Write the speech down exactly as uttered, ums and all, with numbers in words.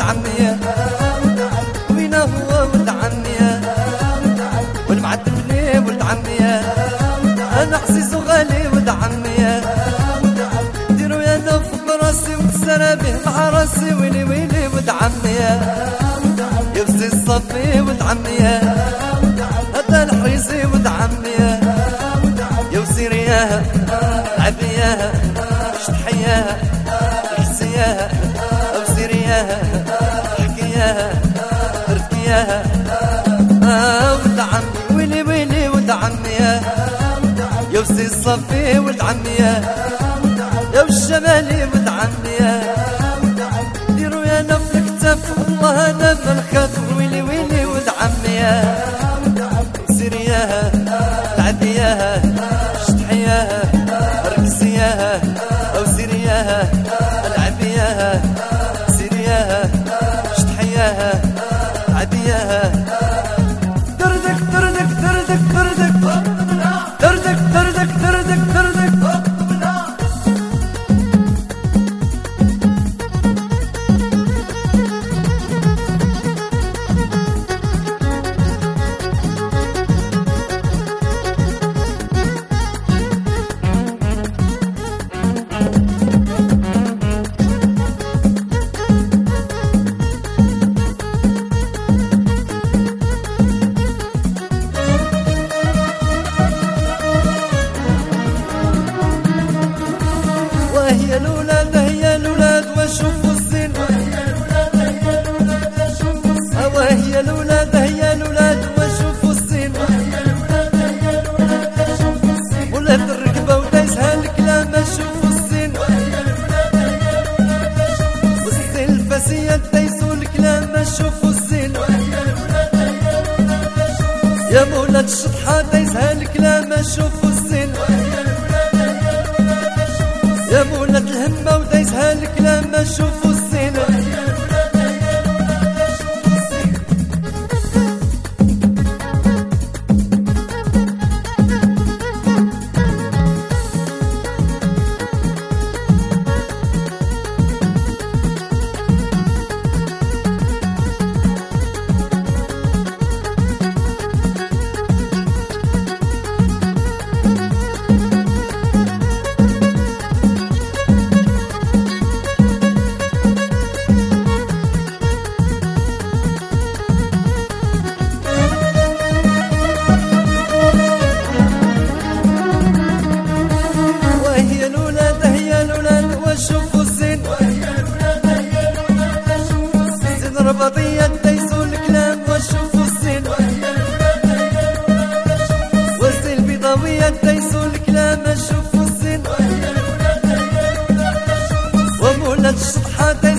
عمي وين هو ولد عمي والمعدبني ولد عمي انا عزيز وغالي ولد عمي ديروا يا دوف براسي وتسرى به مع راسي ويلي ويلي ولد عمي يفزي الصفي ولد عمي هذا الحريزي ولد عمي يوسي رياها عبياها شتحياها حسياها اوسي رياها حكياها ركياها آه ولد عمي ويلي ويلي ولد عمي يوسي الصفي ولد عمي يا الشمالي ولد عمي ديروا يا نف الكتاف والله انا ما نخاف ويلي ويلي ولد عمي سيرياها تعدياها شتحياها ركسياها او سيرياها العبياها سيرياها شتحياها عدياها دردك دردك دردك دردك دردك دردك دردك دردك هي الولاد هي الولاد وشوفوا الزين وهي الولاد هي الولاد وشوفوا الزين ولاد الركبة ودايسها الكلام شوفوا الزين والزين الفاسية دايسوا الكلام شوفوا الزين يا مولاد الشطحة دايسها الكلام شوفوا الزين يا مولد الهمة ودايسها الكلام ما شوفوا الزين رباطية دايسوا الكلام وشوفوا الزين والزين البيضاوية دايسوا الكلام شوفوا الزين ومولاد الشطحة